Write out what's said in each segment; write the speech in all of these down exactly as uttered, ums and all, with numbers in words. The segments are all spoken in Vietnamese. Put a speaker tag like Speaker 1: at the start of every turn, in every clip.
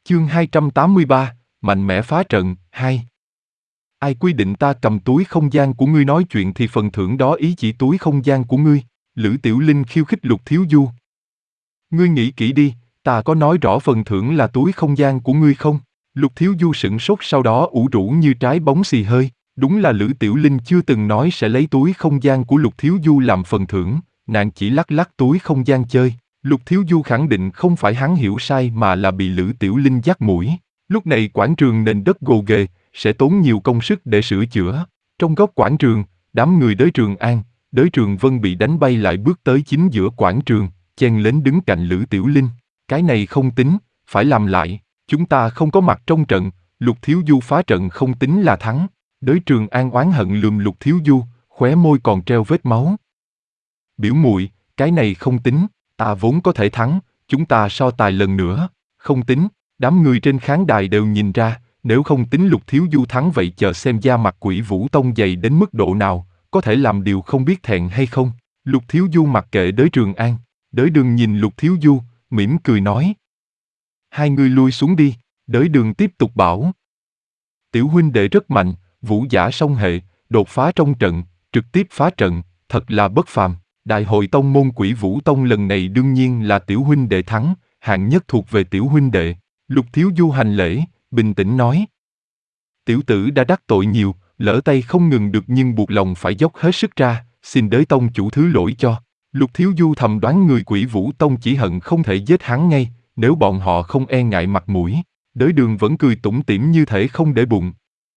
Speaker 1: Chương hai trăm tám mươi ba, mạnh mẽ phá trận, hai. Ai quy định ta cầm túi không gian của ngươi nói chuyện thì phần thưởng đó ý chỉ túi không gian của ngươi? Lữ Tiểu Linh khiêu khích Lục Thiếu Du. Ngươi nghĩ kỹ đi, ta có nói rõ phần thưởng là túi không gian của ngươi không? Lục Thiếu Du sửng sốt sau đó ủ rũ như trái bóng xì hơi. Đúng là Lữ Tiểu Linh chưa từng nói sẽ lấy túi không gian của Lục Thiếu Du làm phần thưởng, nàng chỉ lắc lắc túi không gian chơi. Lục Thiếu Du khẳng định không phải hắn hiểu sai mà là bị Lữ Tiểu Linh dắt mũi. Lúc này quảng trường nền đất gồ ghề, sẽ tốn nhiều công sức để sửa chữa. Trong góc quảng trường, đám người Đới Trường An, Đới Trường Vân bị đánh bay lại bước tới chính giữa quảng trường, chen lấn đứng cạnh Lữ Tiểu Linh. Cái này không tính, phải làm lại. Chúng ta không có mặt trong trận, Lục Thiếu Du phá trận không tính là thắng. Đới Trường An oán hận lườm Lục Thiếu Du, khóe môi còn treo vết máu. Biểu muội, cái này không tính, ta vốn có thể thắng, chúng ta so tài lần nữa. Không tính, đám người trên khán đài đều nhìn ra, nếu không tính Lục Thiếu Du thắng vậy chờ xem da mặt Quỷ Vũ Tông dày đến mức độ nào, có thể làm điều không biết thẹn hay không. Lục Thiếu Du mặc kệ Đới Trường An, Đới Đường nhìn Lục Thiếu Du, mỉm cười nói. Hai người lui xuống đi, Đới Đường tiếp tục bảo. Tiểu huynh đệ rất mạnh, vũ giả song hệ, đột phá trong trận, trực tiếp phá trận, thật là bất phàm. Đại hội tông môn Quỷ Vũ Tông lần này đương nhiên là tiểu huynh đệ thắng, hạng nhất thuộc về tiểu huynh đệ. Lục Thiếu Du hành lễ, bình tĩnh nói. Tiểu tử đã đắc tội nhiều, lỡ tay không ngừng được nhưng buộc lòng phải dốc hết sức ra, xin Đới tông chủ thứ lỗi cho. Lục Thiếu Du thầm đoán người Quỷ Vũ Tông chỉ hận không thể giết hắn ngay, nếu bọn họ không e ngại mặt mũi. Đới Đường vẫn cười tủm tỉm như thể không để bụng.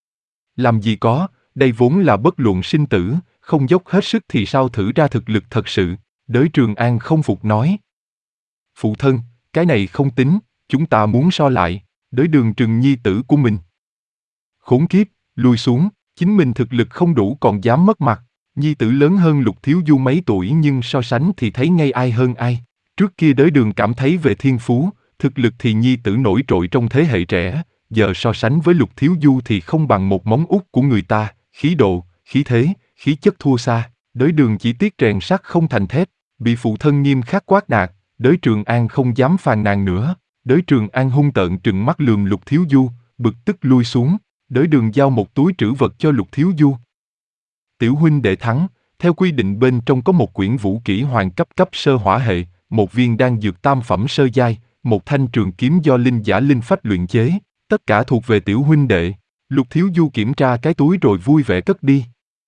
Speaker 1: Làm gì có, đây vốn là bất luận sinh tử, không dốc hết sức thì sao thử ra thực lực thật sự. Đới Trường An không phục nói. Phụ thân, cái này không tính, chúng ta muốn so lại. Đới Đường trừng nhi tử của mình. Khốn kiếp, lui xuống, chính mình thực lực không đủ còn dám mất mặt. Nhi tử lớn hơn Lục Thiếu Du mấy tuổi nhưng so sánh thì thấy ngay ai hơn ai. Trước kia Đới Đường cảm thấy về thiên phú, thực lực thì nhi tử nổi trội trong thế hệ trẻ, giờ so sánh với Lục Thiếu Du thì không bằng một móng út của người ta, khí độ, khí thế, khí chất thua xa. Đới Đường chỉ tiếc rèn sắt không thành thép, bị phụ thân nghiêm khắc quát nạt, Đới Trường An không dám phàn nàn nữa. Đới Trường An hung tợn trừng mắt lườm Lục Thiếu Du, bực tức lui xuống. Đới Đường giao một túi trữ vật cho Lục Thiếu Du. Tiểu huynh đệ thắng, theo quy định bên trong có một quyển vũ kỹ hoàng cấp cấp sơ hỏa hệ, một viên đan dược tam phẩm sơ giai, một thanh trường kiếm do linh giả linh phách luyện chế, tất cả thuộc về tiểu huynh đệ. Lục Thiếu Du kiểm tra cái túi rồi vui vẻ cất đi.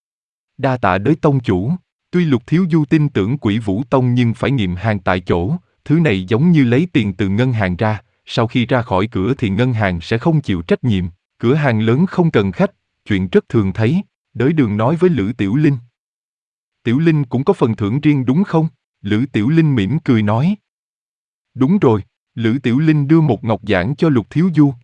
Speaker 1: Đa tạ Đới tông chủ. Tuy Lục Thiếu Du tin tưởng Quỷ Vũ Tông nhưng phải nghiệm hàng tại chỗ, thứ này giống như lấy tiền từ ngân hàng ra, sau khi ra khỏi cửa thì ngân hàng sẽ không chịu trách nhiệm. Cửa hàng lớn không cần khách, chuyện rất thường thấy. Đới Đường nói với Lữ Tiểu Linh. Tiểu Linh cũng có phần thưởng riêng đúng không? Lữ Tiểu Linh mỉm cười nói. Đúng rồi. Lữ Tiểu Linh đưa một ngọc giản cho Lục Thiếu Du.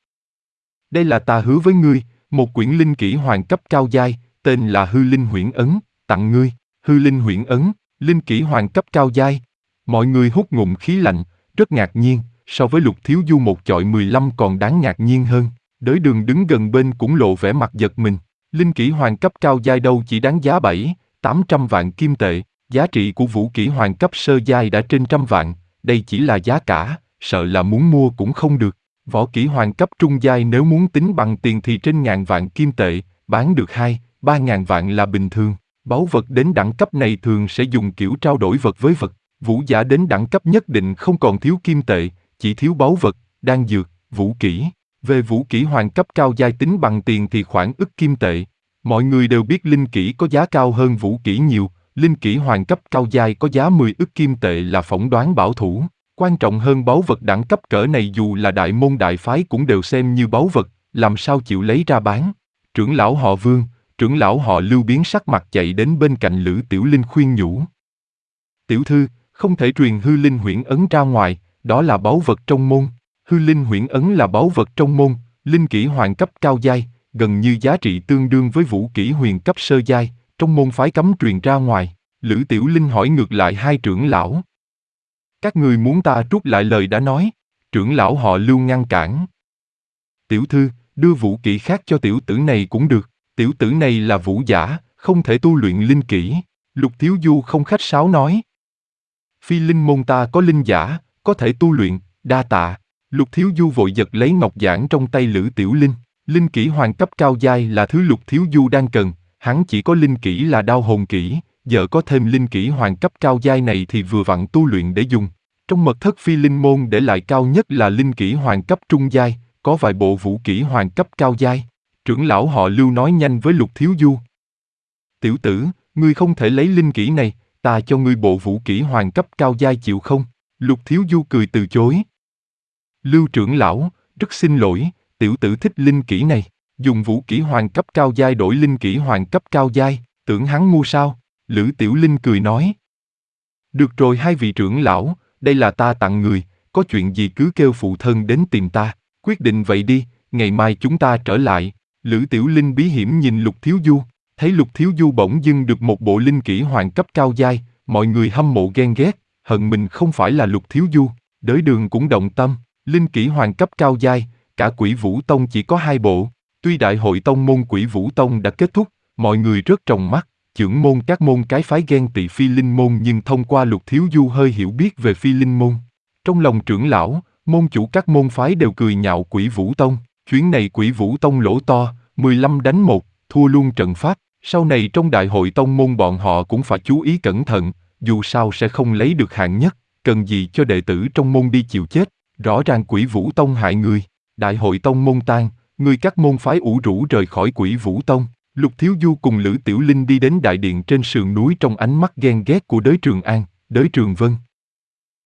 Speaker 1: Đây là ta hứa với ngươi, một quyển linh kỹ hoàng cấp cao giai, tên là Hư Linh Huyễn Ấn, tặng ngươi. Hư Linh Huyễn Ấn, linh kỹ hoàng cấp cao giai. Mọi người hút ngụm khí lạnh, rất ngạc nhiên, so với Lục Thiếu Du một chọi mười lăm còn đáng ngạc nhiên hơn. Đới Đường đứng gần bên cũng lộ vẻ mặt giật mình. Linh kỹ hoàng cấp cao giai đâu chỉ đáng giá bảy, tám trăm vạn kim tệ, giá trị của vũ kỹ hoàng cấp sơ giai đã trên trăm vạn, đây chỉ là giá cả, sợ là muốn mua cũng không được. Võ kỹ hoàng cấp trung giai nếu muốn tính bằng tiền thì trên ngàn vạn kim tệ, bán được hai, ba ngàn vạn là bình thường. Báu vật đến đẳng cấp này thường sẽ dùng kiểu trao đổi vật với vật, vũ giả đến đẳng cấp nhất định không còn thiếu kim tệ, chỉ thiếu báu vật, đan dược, vũ kỹ. Về vũ kỹ hoàng cấp cao giai tính bằng tiền thì khoảng ức kim tệ. Mọi người đều biết linh kỹ có giá cao hơn vũ kỹ nhiều, linh kỹ hoàng cấp cao giai có giá mười ức kim tệ là phỏng đoán bảo thủ. Quan trọng hơn báu vật đẳng cấp cỡ này dù là đại môn đại phái cũng đều xem như báu vật, làm sao chịu lấy ra bán. Trưởng lão họ Vương, trưởng lão họ Lưu biến sắc mặt chạy đến bên cạnh Lữ Tiểu Linh khuyên nhủ. Tiểu thư, không thể truyền Hư Linh Huyễn Ấn ra ngoài, đó là báu vật trong môn. Hư Linh Huyễn Ấn là báu vật trong môn, linh kỹ hoàng cấp cao giai, gần như giá trị tương đương với vũ kỹ huyền cấp sơ giai, trong môn phái cấm truyền ra ngoài. Lữ Tiểu Linh hỏi ngược lại hai trưởng lão. Các người muốn ta rút lại lời đã nói? Trưởng lão họ Lưu ngăn cản. Tiểu thư, đưa vũ kỹ khác cho tiểu tử này cũng được, tiểu tử này là vũ giả, không thể tu luyện linh kỹ. Lục Thiếu Du không khách sáo nói. Phi linh môn ta có linh giả, có thể tu luyện, đa tạ. Lục Thiếu Du vội giật lấy ngọc giản trong tay Lữ Tiểu Linh. Linh kỹ hoàng cấp cao giai là thứ Lục Thiếu Du đang cần, hắn chỉ có linh kỹ là đao hồn kỹ, giờ có thêm linh kỹ hoàng cấp cao giai này thì vừa vặn tu luyện để dùng. Trong mật thất Phi Linh môn để lại cao nhất là linh kỹ hoàng cấp trung giai, có vài bộ vũ kỹ hoàng cấp cao giai. Trưởng lão họ Lưu nói nhanh với Lục Thiếu Du. Tiểu tử, ngươi không thể lấy linh kỹ này, ta cho ngươi bộ vũ kỹ hoàng cấp cao giai chịu không? Lục Thiếu Du cười từ chối. Lưu trưởng lão, rất xin lỗi, tiểu tử thích linh kỹ này, dùng vũ kỹ hoàng cấp cao giai đổi linh kỹ hoàng cấp cao giai, tưởng hắn ngu sao? Lữ Tiểu Linh cười nói. Được rồi hai vị trưởng lão, đây là ta tặng người, có chuyện gì cứ kêu phụ thân đến tìm ta, quyết định vậy đi, ngày mai chúng ta trở lại. Lữ Tiểu Linh bí hiểm nhìn Lục Thiếu Du, thấy Lục Thiếu Du bỗng dưng được một bộ linh kỹ hoàng cấp cao giai, mọi người hâm mộ ghen ghét, hận mình không phải là Lục Thiếu Du, Đới Đường cũng động tâm, linh kỹ hoàng cấp cao giai, cả Quỷ Vũ Tông chỉ có hai bộ, tuy đại hội tông môn Quỷ Vũ Tông đã kết thúc, mọi người rất tròng mắt, chưởng môn các môn cái phái ghen tị Phi Linh môn nhưng thông qua Lục Thiếu Du hơi hiểu biết về Phi Linh môn. Trong lòng trưởng lão, môn chủ các môn phái đều cười nhạo Quỷ Vũ Tông, chuyến này Quỷ Vũ Tông lỗ to, mười lăm đánh một, thua luôn trận pháp, sau này trong đại hội tông môn bọn họ cũng phải chú ý cẩn thận, dù sao sẽ không lấy được hạng nhất, cần gì cho đệ tử trong môn đi chịu chết, rõ ràng Quỷ Vũ Tông hại người, đại hội tông môn tan, người các môn phái ủ rũ rời khỏi Quỷ Vũ Tông. Lục Thiếu Du cùng Lữ Tiểu Linh đi đến đại điện trên sườn núi trong ánh mắt ghen ghét của Đới Trường An, Đới Trường Vân.